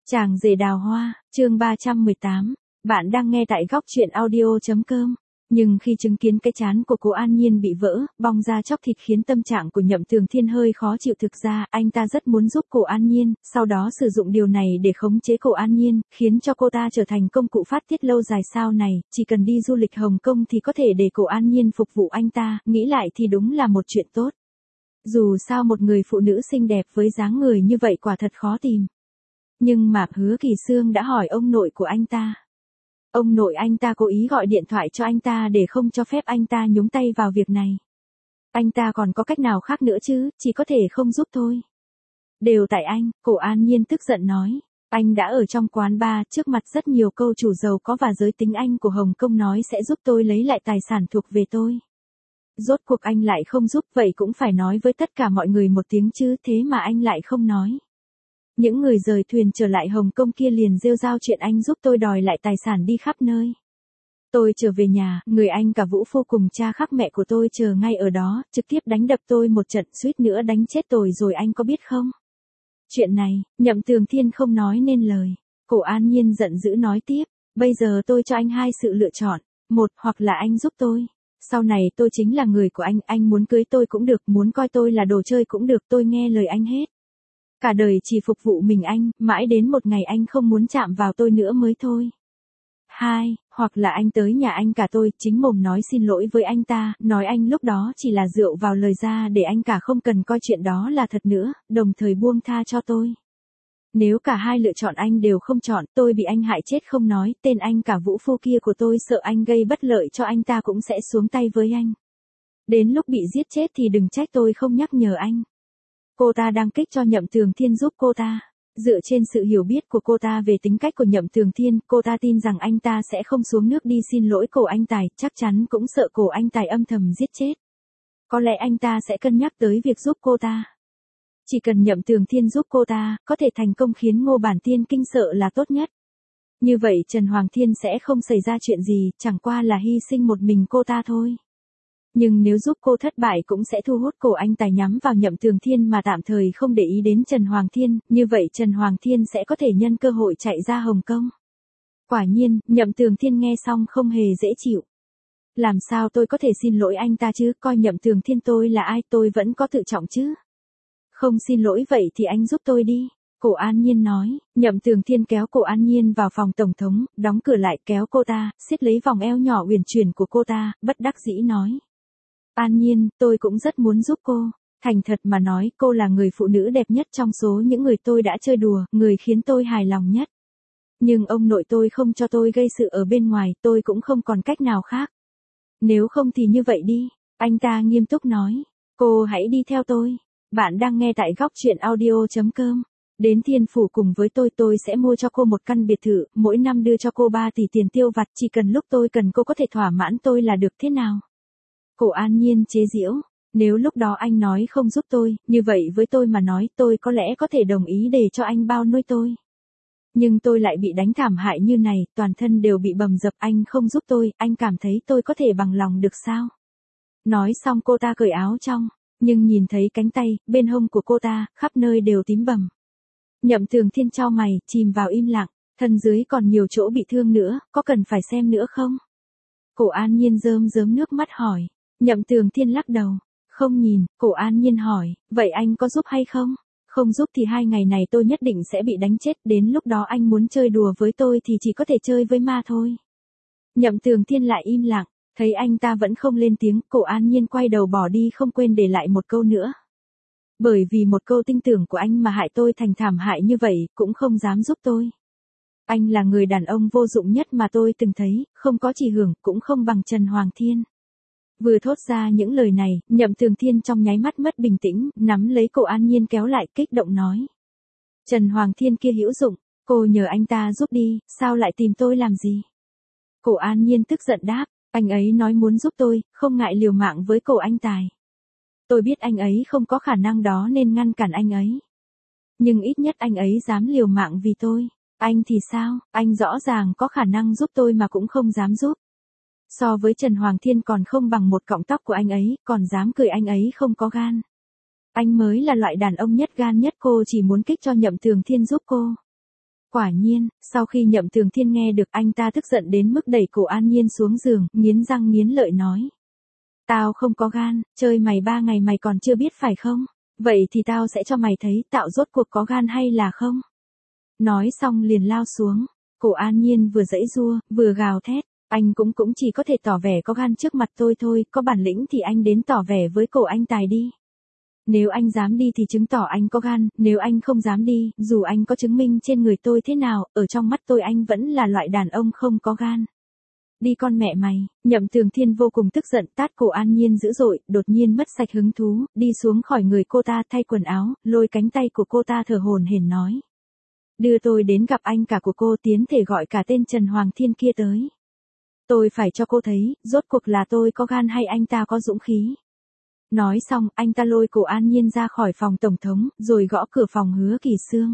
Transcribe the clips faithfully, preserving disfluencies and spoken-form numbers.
Chàng rể đào hoa, chương ba trăm mười tám. Bạn đang nghe tại góc truyện audio chấm com. Nhưng khi chứng kiến cái trán của cô An Nhiên bị vỡ, bong ra chóc thịt khiến tâm trạng của Nhậm Tường Thiên hơi khó chịu. Thực ra, anh ta rất muốn giúp cô An Nhiên, sau đó sử dụng điều này để khống chế cô An Nhiên, khiến cho cô ta trở thành công cụ phát tiết lâu dài sau này, chỉ cần đi du lịch Hồng Kông thì có thể để cô An Nhiên phục vụ anh ta, nghĩ lại thì đúng là một chuyện tốt. Dù sao một người phụ nữ xinh đẹp với dáng người như vậy quả thật khó tìm. Nhưng mà Hứa Kỳ Sương đã hỏi ông nội của anh ta. Ông nội anh ta cố ý gọi điện thoại cho anh ta để không cho phép anh ta nhúng tay vào việc này. Anh ta còn có cách nào khác nữa chứ, chỉ có thể không giúp thôi. Đều tại anh, cô An Nhiên tức giận nói. Anh đã ở trong quán bar trước mặt rất nhiều cô chủ giàu có và giới tính Anh của Hồng Kông nói sẽ giúp tôi lấy lại tài sản thuộc về tôi. Rốt cuộc anh lại không giúp, vậy cũng phải nói với tất cả mọi người một tiếng chứ, thế mà anh lại không nói. Những người rời thuyền trở lại Hồng Kông kia liền rêu rao chuyện anh giúp tôi đòi lại tài sản đi khắp nơi. Tôi trở về nhà, người anh cả Vũ Phu cùng cha khác mẹ của tôi chờ ngay ở đó, trực tiếp đánh đập tôi một trận, suýt nữa đánh chết tôi rồi, anh có biết không? Chuyện này, Nhậm Tường Thiên không nói nên lời. Cô An Nhiên giận dữ nói tiếp, bây giờ tôi cho anh hai sự lựa chọn, một, hoặc là anh giúp tôi. Sau này tôi chính là người của anh, anh muốn cưới tôi cũng được, muốn coi tôi là đồ chơi cũng được, tôi nghe lời anh hết. Cả đời chỉ phục vụ mình anh, mãi đến một ngày anh không muốn chạm vào tôi nữa mới thôi. Hai, hoặc là anh tới nhà anh cả tôi, chính mồm nói xin lỗi với anh ta, nói anh lúc đó chỉ là rượu vào lời ra để anh cả không cần coi chuyện đó là thật nữa, đồng thời buông tha cho tôi. Nếu cả hai lựa chọn anh đều không chọn, tôi bị anh hại chết không nói, tên anh cả Vũ Phu kia của tôi sợ anh gây bất lợi cho anh ta cũng sẽ xuống tay với anh. Đến lúc bị giết chết thì đừng trách tôi không nhắc nhở anh. Cô ta đang kích cho Nhậm Tường Thiên giúp cô ta. Dựa trên sự hiểu biết của cô ta về tính cách của Nhậm Tường Thiên, cô ta tin rằng anh ta sẽ không xuống nước đi xin lỗi cổ anh Tài, chắc chắn cũng sợ cổ anh Tài âm thầm giết chết. Có lẽ anh ta sẽ cân nhắc tới việc giúp cô ta. Chỉ cần Nhậm Tường Thiên giúp cô ta, có thể thành công khiến Ngô Bản Tiên kinh sợ là tốt nhất. Như vậy Trần Hoàng Thiên sẽ không xảy ra chuyện gì, chẳng qua là hy sinh một mình cô ta thôi. Nhưng nếu giúp cô thất bại cũng sẽ thu hút cổ anh Tài nhắm vào Nhậm Tường Thiên mà tạm thời không để ý đến Trần Hoàng Thiên, như vậy Trần Hoàng Thiên sẽ có thể nhân cơ hội chạy ra Hồng Kông. Quả nhiên, Nhậm Tường Thiên nghe xong không hề dễ chịu. Làm sao tôi có thể xin lỗi anh ta chứ, coi Nhậm Tường Thiên tôi là ai, tôi vẫn có tự trọng chứ. Không xin lỗi vậy thì anh giúp tôi đi. Cổ An Nhiên nói. Nhậm Tường Thiên kéo cổ An Nhiên vào phòng tổng thống, đóng cửa lại, kéo cô ta, siết lấy vòng eo nhỏ uyển chuyển của cô ta, bất đắc dĩ nói. An Nhiên, tôi cũng rất muốn giúp cô. Thành thật mà nói, cô là người phụ nữ đẹp nhất trong số những người tôi đã chơi đùa, người khiến tôi hài lòng nhất. Nhưng ông nội tôi không cho tôi gây sự ở bên ngoài, tôi cũng không còn cách nào khác. Nếu không thì như vậy đi. Anh ta nghiêm túc nói. Cô hãy đi theo tôi. Bạn đang nghe tại góc truyện audio chấm com. Đến Thiên Phủ cùng với tôi, tôi sẽ mua cho cô một căn biệt thự, mỗi năm đưa cho cô ba tỷ tiền tiêu vặt, chỉ cần lúc tôi cần cô có thể thỏa mãn tôi là được, thế nào? Cổ An Nhiên chế giễu, nếu lúc đó anh nói không giúp tôi, như vậy với tôi mà nói tôi có lẽ có thể đồng ý để cho anh bao nuôi tôi. Nhưng tôi lại bị đánh thảm hại như này, toàn thân đều bị bầm dập, anh không giúp tôi, anh cảm thấy tôi có thể bằng lòng được sao? Nói xong cô ta cởi áo trong, nhưng nhìn thấy cánh tay, bên hông của cô ta, khắp nơi đều tím bầm. Nhậm Tường Thiên chau mày, chìm vào im lặng, thân dưới còn nhiều chỗ bị thương nữa, có cần phải xem nữa không? Cổ An Nhiên rơm rớm nước mắt hỏi. Nhậm Tường Thiên lắc đầu, không nhìn. Cổ An Nhiên hỏi, vậy anh có giúp hay không? Không giúp thì hai ngày này tôi nhất định sẽ bị đánh chết, đến lúc đó anh muốn chơi đùa với tôi thì chỉ có thể chơi với ma thôi. Nhậm Tường Thiên lại im lặng, thấy anh ta vẫn không lên tiếng, Cổ An Nhiên quay đầu bỏ đi không quên để lại một câu nữa. Bởi vì một câu tin tưởng của anh mà hại tôi thành thảm hại như vậy, cũng không dám giúp tôi. Anh là người đàn ông vô dụng nhất mà tôi từng thấy, không có chỉ hưởng, cũng không bằng Trần Hoàng Thiên. Vừa thốt ra những lời này, Nhậm Tường Thiên trong nháy mắt mất bình tĩnh, nắm lấy cổ An Nhiên kéo lại, kích động nói. Trần Hoàng Thiên kia hữu dụng, cô nhờ anh ta giúp đi, sao lại tìm tôi làm gì? Cổ An Nhiên tức giận đáp, anh ấy nói muốn giúp tôi, không ngại liều mạng với cổ anh Tài. Tôi biết anh ấy không có khả năng đó nên ngăn cản anh ấy. Nhưng ít nhất anh ấy dám liều mạng vì tôi. Anh thì sao, anh rõ ràng có khả năng giúp tôi mà cũng không dám giúp. So với Trần Hoàng Thiên còn không bằng một cọng tóc của anh ấy, còn dám cười anh ấy không có gan. Anh mới là loại đàn ông nhất gan nhất, cô chỉ muốn kích cho Nhậm Tường Thiên giúp cô. Quả nhiên, sau khi Nhậm Tường Thiên nghe được anh ta tức giận đến mức đẩy cổ An Nhiên xuống giường, nghiến răng nghiến lợi nói. Tao không có gan, chơi mày ba ngày mày còn chưa biết phải không? Vậy thì tao sẽ cho mày thấy tạo rốt cuộc có gan hay là không? Nói xong liền lao xuống, cổ An Nhiên vừa giãy giụa, vừa gào thét. Anh cũng cũng chỉ có thể tỏ vẻ có gan trước mặt tôi thôi, có bản lĩnh thì anh đến tỏ vẻ với cổ anh Tài đi. Nếu anh dám đi thì chứng tỏ anh có gan, nếu anh không dám đi, dù anh có chứng minh trên người tôi thế nào, ở trong mắt tôi anh vẫn là loại đàn ông không có gan. Đi con mẹ mày, Nhậm Tường Thiên vô cùng tức giận tát cổ An Nhiên dữ dội, đột nhiên mất sạch hứng thú, đi xuống khỏi người cô ta thay quần áo, lôi cánh tay của cô ta thở hổn hển nói. Đưa tôi đến gặp anh cả của cô, tiến thể gọi cả tên Trần Hoàng Thiên kia tới. Tôi phải cho cô thấy, rốt cuộc là tôi có gan hay anh ta có dũng khí. Nói xong, anh ta lôi cổ An Nhiên ra khỏi phòng tổng thống, rồi gõ cửa phòng Hứa Kỳ Xương.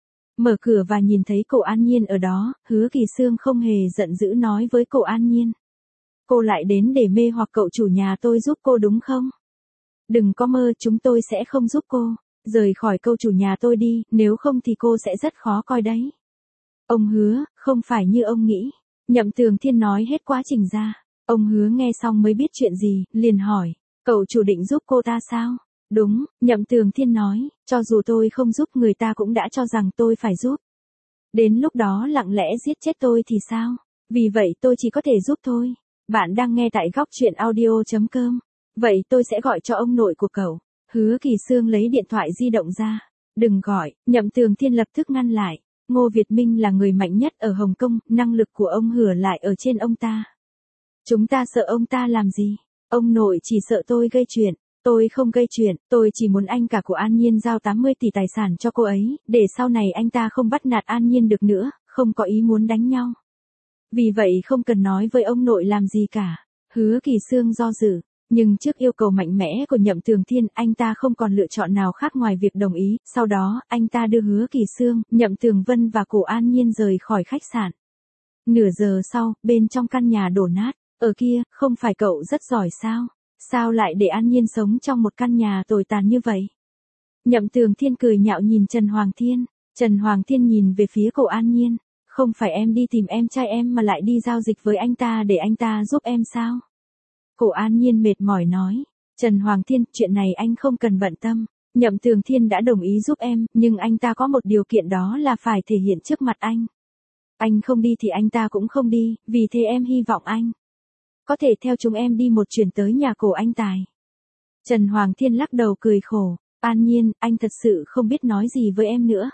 Mở cửa và nhìn thấy cổ An Nhiên ở đó, Hứa Kỳ Xương không hề giận dữ nói với cổ An Nhiên. Cô lại đến để mê hoặc cậu chủ nhà tôi giúp cô đúng không? Đừng có mơ, chúng tôi sẽ không giúp cô. Rời khỏi câu chủ nhà tôi đi, nếu không thì cô sẽ rất khó coi đấy. Ông Hứa, không phải như ông nghĩ. Nhậm Tường Thiên nói hết quá trình ra. Ông Hứa nghe xong mới biết chuyện gì, liền hỏi. Cậu chủ định giúp cô ta sao? Đúng, Nhậm Tường Thiên nói, cho dù tôi không giúp người ta cũng đã cho rằng tôi phải giúp. Đến lúc đó lặng lẽ giết chết tôi thì sao? Vì vậy tôi chỉ có thể giúp thôi. Bạn đang nghe tại góc truyện audio chấm com. Vậy tôi sẽ gọi cho ông nội của cậu. Hứa Kỳ Xương lấy điện thoại di động ra. Đừng gọi, Nhậm Tường Thiên lập tức ngăn lại. Ngô Việt Minh là người mạnh nhất ở Hồng Kông, năng lực của ông Hứa lại ở trên ông ta. Chúng ta sợ ông ta làm gì? Ông nội chỉ sợ tôi gây chuyện. Tôi không gây chuyện, tôi chỉ muốn anh cả của An Nhiên giao tám mươi tỷ tài sản cho cô ấy, để sau này anh ta không bắt nạt An Nhiên được nữa, không có ý muốn đánh nhau. Vì vậy không cần nói với ông nội làm gì cả. Hứa Kỳ Xương do dự, nhưng trước yêu cầu mạnh mẽ của Nhậm Tường Thiên, anh ta không còn lựa chọn nào khác ngoài việc đồng ý, sau đó, anh ta đưa Hứa Kỳ Xương, Nhậm Tường Vân và cổ An Nhiên rời khỏi khách sạn. Nửa giờ sau, bên trong căn nhà đổ nát, ở kia, không phải cậu rất giỏi sao? Sao lại để An Nhiên sống trong một căn nhà tồi tàn như vậy? Nhậm Tường Thiên cười nhạo nhìn Trần Hoàng Thiên. Trần Hoàng Thiên nhìn về phía cổ An Nhiên. Không phải em đi tìm em trai em mà lại đi giao dịch với anh ta để anh ta giúp em sao? Cổ An Nhiên mệt mỏi nói. Trần Hoàng Thiên, chuyện này anh không cần bận tâm. Nhậm Tường Thiên đã đồng ý giúp em, nhưng anh ta có một điều kiện, đó là phải thể hiện trước mặt anh. Anh không đi thì anh ta cũng không đi, vì thế em hy vọng anh có thể theo chúng em đi một chuyến tới nhà cổ anh Tài. Trần Hoàng Thiên lắc đầu cười khổ. An Nhiên, anh thật sự không biết nói gì với em nữa.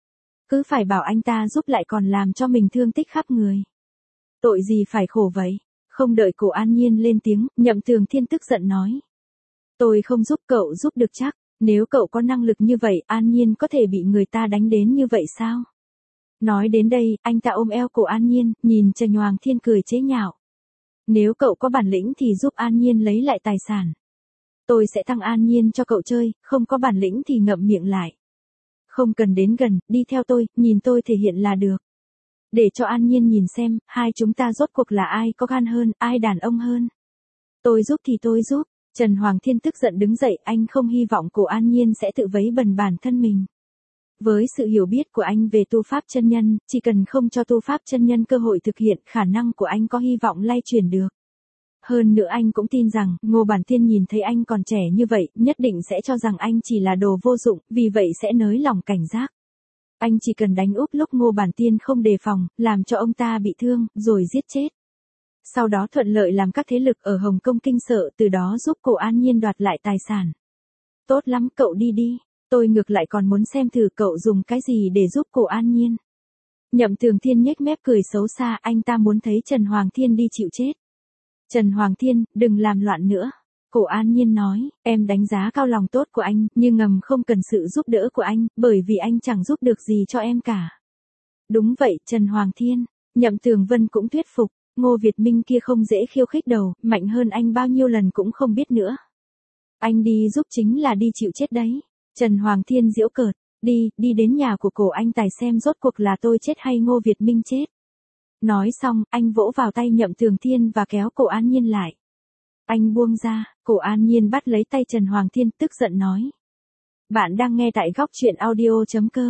Cứ phải bảo anh ta giúp lại còn làm cho mình thương tích khắp người. Tội gì phải khổ vậy? Không đợi cổ An Nhiên lên tiếng, Nhậm Tường Thiên tức giận nói. Tôi không giúp cậu giúp được chắc. Nếu cậu có năng lực như vậy, An Nhiên có thể bị người ta đánh đến như vậy sao? Nói đến đây, anh ta ôm eo cổ An Nhiên, nhìn Trần Hoàng Thiên cười chế nhạo. Nếu cậu có bản lĩnh thì giúp An Nhiên lấy lại tài sản. Tôi sẽ thăng An Nhiên cho cậu chơi, không có bản lĩnh thì ngậm miệng lại. Không cần đến gần, đi theo tôi, nhìn tôi thể hiện là được. Để cho An Nhiên nhìn xem, hai chúng ta rốt cuộc là ai có gan hơn, ai đàn ông hơn. Tôi giúp thì tôi giúp. Trần Hoàng Thiên tức giận đứng dậy, anh không hy vọng cổ An Nhiên sẽ tự vấy bẩn bản thân mình. Với sự hiểu biết của anh về tu pháp chân nhân, chỉ cần không cho tu pháp chân nhân cơ hội thực hiện, khả năng của anh có hy vọng lay chuyển được. Hơn nữa anh cũng tin rằng, Ngô Bản Thiên nhìn thấy anh còn trẻ như vậy, nhất định sẽ cho rằng anh chỉ là đồ vô dụng, vì vậy sẽ nới lòng cảnh giác. Anh chỉ cần đánh úp lúc Ngô Bản Thiên không đề phòng, làm cho ông ta bị thương, rồi giết chết. Sau đó thuận lợi làm các thế lực ở Hồng Kông kinh sợ, từ đó giúp cổ An Nhiên đoạt lại tài sản. Tốt lắm, cậu đi đi. Tôi ngược lại còn muốn xem thử cậu dùng cái gì để giúp cổ An Nhiên. Nhậm Tường Thiên nhếch mép cười xấu xa, anh ta muốn thấy Trần Hoàng Thiên đi chịu chết. Trần Hoàng Thiên, đừng làm loạn nữa. Cổ An Nhiên nói, em đánh giá cao lòng tốt của anh, nhưng ngầm không cần sự giúp đỡ của anh, bởi vì anh chẳng giúp được gì cho em cả. Đúng vậy, Trần Hoàng Thiên. Nhậm Tường Vân cũng thuyết phục, Ngô Việt Minh kia không dễ khiêu khích đầu, mạnh hơn anh bao nhiêu lần cũng không biết nữa. Anh đi giúp chính là đi chịu chết đấy. Trần Hoàng Thiên giễu cợt, đi, đi đến nhà của cổ anh Tài xem rốt cuộc là tôi chết hay Ngô Việt Minh chết. Nói xong, anh vỗ vào tay Nhậm Tường Thiên và kéo cổ An Nhiên lại. Anh buông ra, cổ An Nhiên bắt lấy tay Trần Hoàng Thiên tức giận nói. Bạn đang nghe tại góc truyện audio chấm com.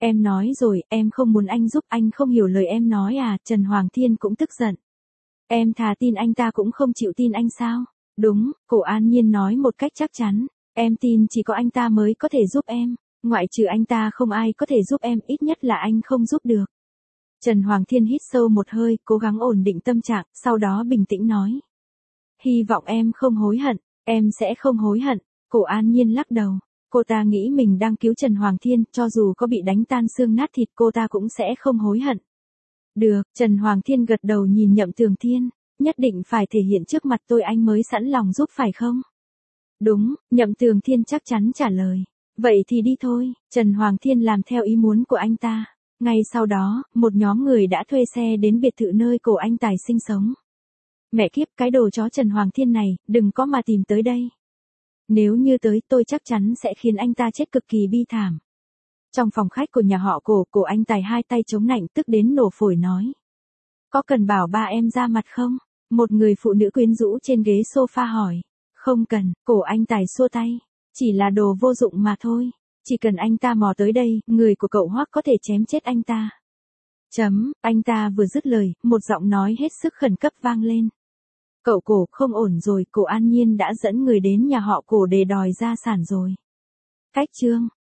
Em nói rồi, em không muốn anh giúp, anh không hiểu lời em nói à, Trần Hoàng Thiên cũng tức giận. Em thà tin anh ta cũng không chịu tin anh sao? Đúng, cổ An Nhiên nói một cách chắc chắn. Em tin chỉ có anh ta mới có thể giúp em. Ngoại trừ anh ta không ai có thể giúp em, ít nhất là anh không giúp được. Trần Hoàng Thiên hít sâu một hơi, cố gắng ổn định tâm trạng, sau đó bình tĩnh nói. Hy vọng em không hối hận, em sẽ không hối hận. Cổ An Nhiên lắc đầu. Cô ta nghĩ mình đang cứu Trần Hoàng Thiên, cho dù có bị đánh tan xương nát thịt cô ta cũng sẽ không hối hận. Được, Trần Hoàng Thiên gật đầu nhìn Nhậm Tường Thiên, nhất định phải thể hiện trước mặt tôi anh mới sẵn lòng giúp phải không? Đúng, Nhậm Tường Thiên chắc chắn trả lời. Vậy thì đi thôi, Trần Hoàng Thiên làm theo ý muốn của anh ta. Ngay sau đó, một nhóm người đã thuê xe đến biệt thự nơi cổ anh Tài sinh sống. Mẹ kiếp, cái đồ chó Trần Hoàng Thiên này, đừng có mà tìm tới đây. Nếu như tới tôi chắc chắn sẽ khiến anh ta chết cực kỳ bi thảm. Trong phòng khách của nhà họ cổ, cổ anh Tài hai tay chống nạnh tức đến nổ phổi nói. Có cần bảo ba em ra mặt không? Một người phụ nữ quyến rũ trên ghế sofa hỏi. Không cần, cổ anh Tài xua tay. Chỉ là đồ vô dụng mà thôi. Chỉ cần anh ta mò tới đây, người của cậu Hoắc có thể chém chết anh ta. Chấm, anh ta vừa dứt lời, một giọng nói hết sức khẩn cấp vang lên. Cậu cổ không ổn rồi, cổ An Nhiên đã dẫn người đến nhà họ cổ để đòi gia sản rồi. Cách chương